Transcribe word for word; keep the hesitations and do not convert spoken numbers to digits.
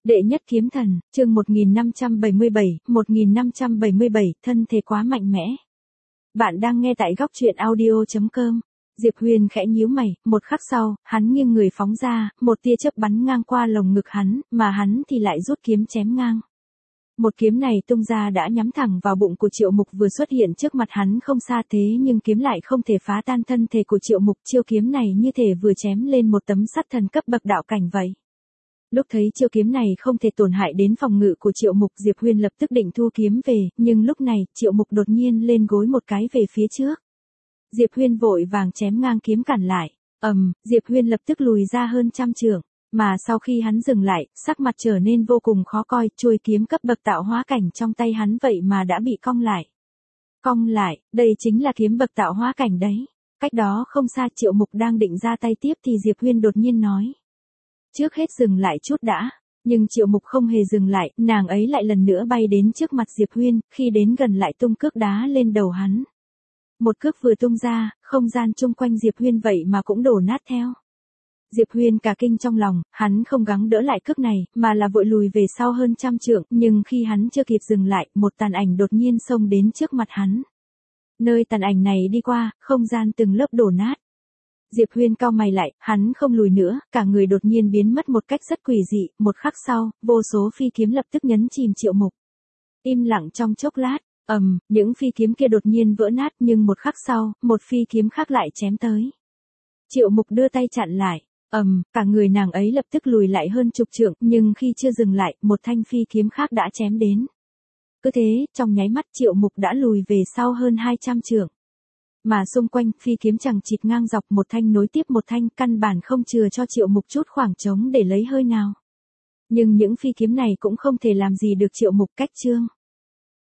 Đệ nhất kiếm thần, chương một nghìn năm trăm bảy mươi bảy, một nghìn năm trăm bảy mươi bảy, thân thể quá mạnh mẽ. Bạn đang nghe tại góc truyện audio chấm com. Diệp Huyền khẽ nhíu mày, một khắc sau, hắn nghiêng người phóng ra, một tia chớp bắn ngang qua lồng ngực hắn, mà hắn thì lại rút kiếm chém ngang. Một kiếm này tung ra đã nhắm thẳng vào bụng của Triệu Mục vừa xuất hiện trước mặt hắn không xa thế nhưng kiếm lại không thể phá tan thân thể của Triệu Mục, chiêu kiếm này như thể vừa chém lên một tấm sắt thần cấp bậc đạo cảnh vậy. Lúc thấy chiêu kiếm này không thể tổn hại đến phòng ngự của Triệu Mục, Diệp Huyền lập tức định thu kiếm về, nhưng lúc này, Triệu Mục đột nhiên lên gối một cái về phía trước. Diệp Huyền vội vàng chém ngang kiếm cản lại. Ầm, um, Diệp Huyền lập tức lùi ra hơn trăm trượng, mà sau khi hắn dừng lại, sắc mặt trở nên vô cùng khó coi, chuôi kiếm cấp bậc tạo hóa cảnh trong tay hắn vậy mà đã bị cong lại. Cong lại, đây chính là kiếm bậc tạo hóa cảnh đấy. Cách đó không xa, Triệu Mục đang định ra tay tiếp thì Diệp Huyền đột nhiên nói: "Trước hết dừng lại chút đã." Nhưng Triệu Mục không hề dừng lại, nàng ấy lại lần nữa bay đến trước mặt Diệp Huyền, khi đến gần lại tung cước đá lên đầu hắn. Một cước vừa tung ra, không gian chung quanh Diệp Huyền vậy mà cũng đổ nát theo. Diệp Huyền cả kinh trong lòng, hắn không gắng đỡ lại cước này, mà là vội lùi về sau hơn trăm trượng, nhưng khi hắn chưa kịp dừng lại, một tàn ảnh đột nhiên xông đến trước mặt hắn. Nơi tàn ảnh này đi qua, không gian từng lớp đổ nát. Diệp Huyền cau mày lại, hắn không lùi nữa, cả người đột nhiên biến mất một cách rất quỷ dị, một khắc sau, vô số phi kiếm lập tức nhấn chìm Triệu Mục. Im lặng trong chốc lát, ầm, um, những phi kiếm kia đột nhiên vỡ nát nhưng một khắc sau, một phi kiếm khác lại chém tới. Triệu Mục đưa tay chặn lại, ầm, um, cả người nàng ấy lập tức lùi lại hơn chục trượng, nhưng khi chưa dừng lại, một thanh phi kiếm khác đã chém đến. Cứ thế, trong nháy mắt Triệu Mục đã lùi về sau hơn hai trăm trượng. Mà xung quanh, phi kiếm chằng chịt ngang dọc một thanh nối tiếp một thanh, căn bản không chừa cho Triệu Mục chút khoảng trống để lấy hơi nào. Nhưng những phi kiếm này cũng không thể làm gì được Triệu Mục, cách chương.